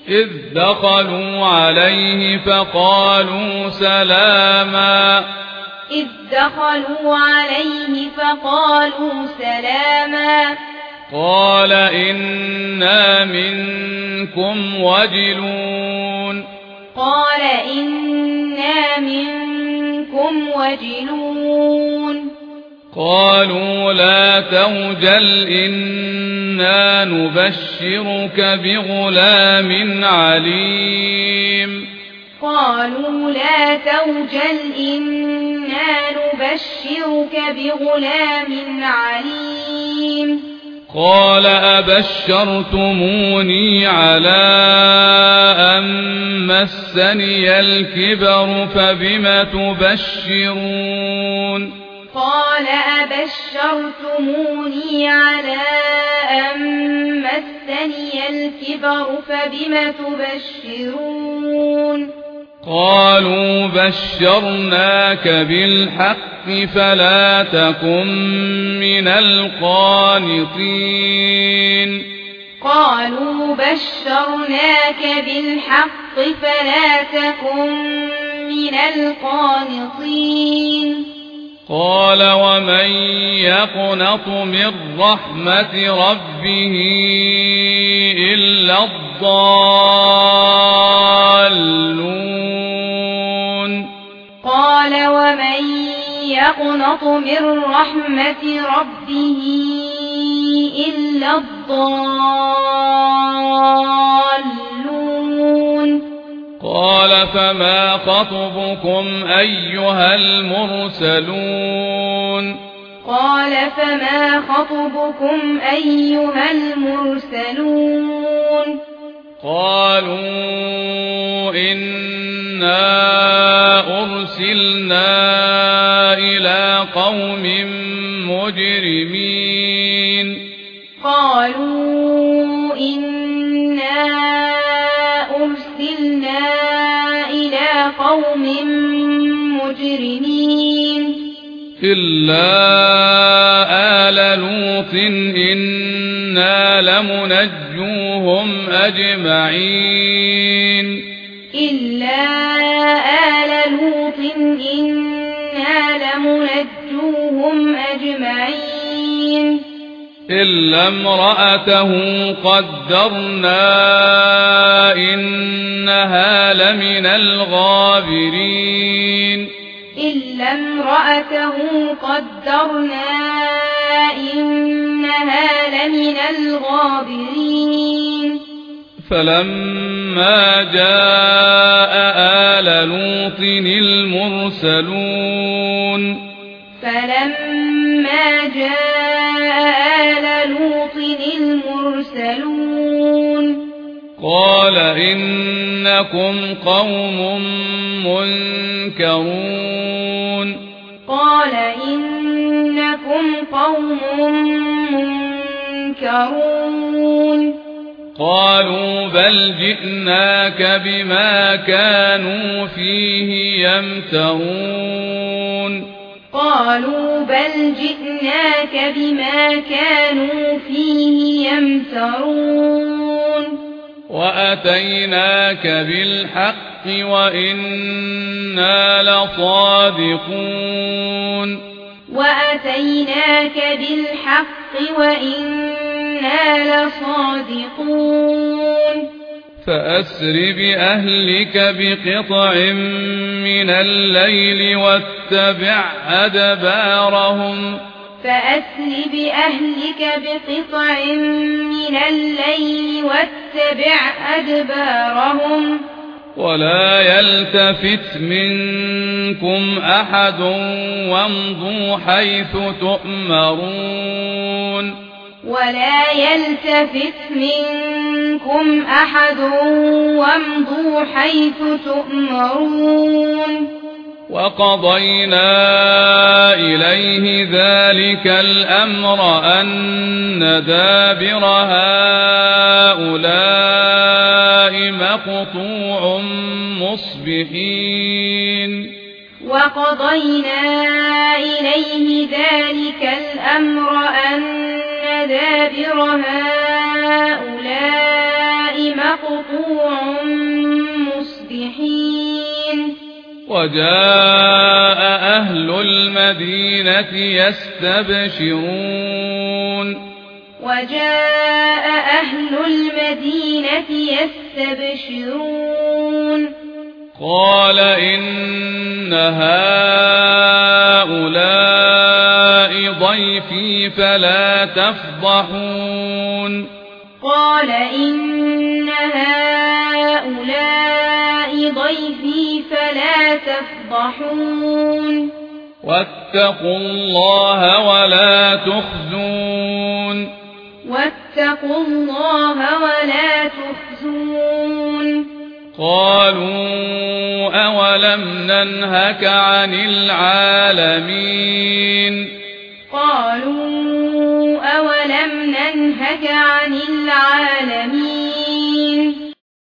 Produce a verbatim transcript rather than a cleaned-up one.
إذ دخلوا عليه فقالوا سلاما إذ دخلوا عليه فقالوا سلاما قال إنا منكم وجلون قال إنا منكم وجلون قالوا لا توجل إنا نبشرك بغلام عليم قالوا لا توجل إنا نبشرك بغلام عليم قال أبشرتموني على أن مسني الكبر فبم تبشرون قال أبشرتموني على أن مسني الكبر فبم تبشرون قالوا بشرناك بالحق فلا تكن من القانطين قالوا بشرناك بالحق فلا تكن من القانطين قال ومن يقنط من رحمة ربه إلا الضالون قال ومن يقنط من رحمة ربه إلا الضالون قال فما خطبكم أيها المرسلون قال فما خطبكم أيها المرسلون قالوا إنا أرسلنا إلى قوم مجرمين قالوا إنا أرسلنا إلى قوم مجرمين إلا آل لوط إنا لمنجوهم أجمعين إلا آل لوط إنا لمنجوهم أجمعين إلا امرأته قدرنا إنها لمن الغابرين إلا امرأته قدرنا إنها لمن الغابرين فلما جاء آل لوط المرسلون فلما جاء آل لوط المرسلون قال إنكم قوم منكرون قال إنكم قوم منكرون قالوا بل جئناك بما كانوا فيه يمترون قالوا بل جئناك بما كانوا فيه يمترون وأتيناك بالحق وإنا لصادقون وأتيناك بالحق وإنا لصادقون فأسر بأهلك بقطع من الليل واتبع أدبارهم فأسر بأهلك بقطع من الليل واتبع أدبارهم ولا يلتفت منكم أحد وامضوا حيث تؤمرون ولا يلتفت منكم أحد وامضوا حيث تؤمرون وقضينا إليه ذلك الأمر أن دابر هؤلاء مقطوع مصبحين وقضينا إليه ذلك الأمر أن دابر هؤلاء مقطوع مقطوع مصبحين وجاء أهل المدينة يستبشرون وجاء أهل المدينة يستبشرون قال إن هؤلاء ضيفي فلا تفضحون قال إن هؤلاء ضيفي فلا تفضحون واتقوا الله ولا تخزون واتقوا الله ولا تخزون قالوا أولم ننهك عن العالمين قالوا أولم ننهك عن العالمين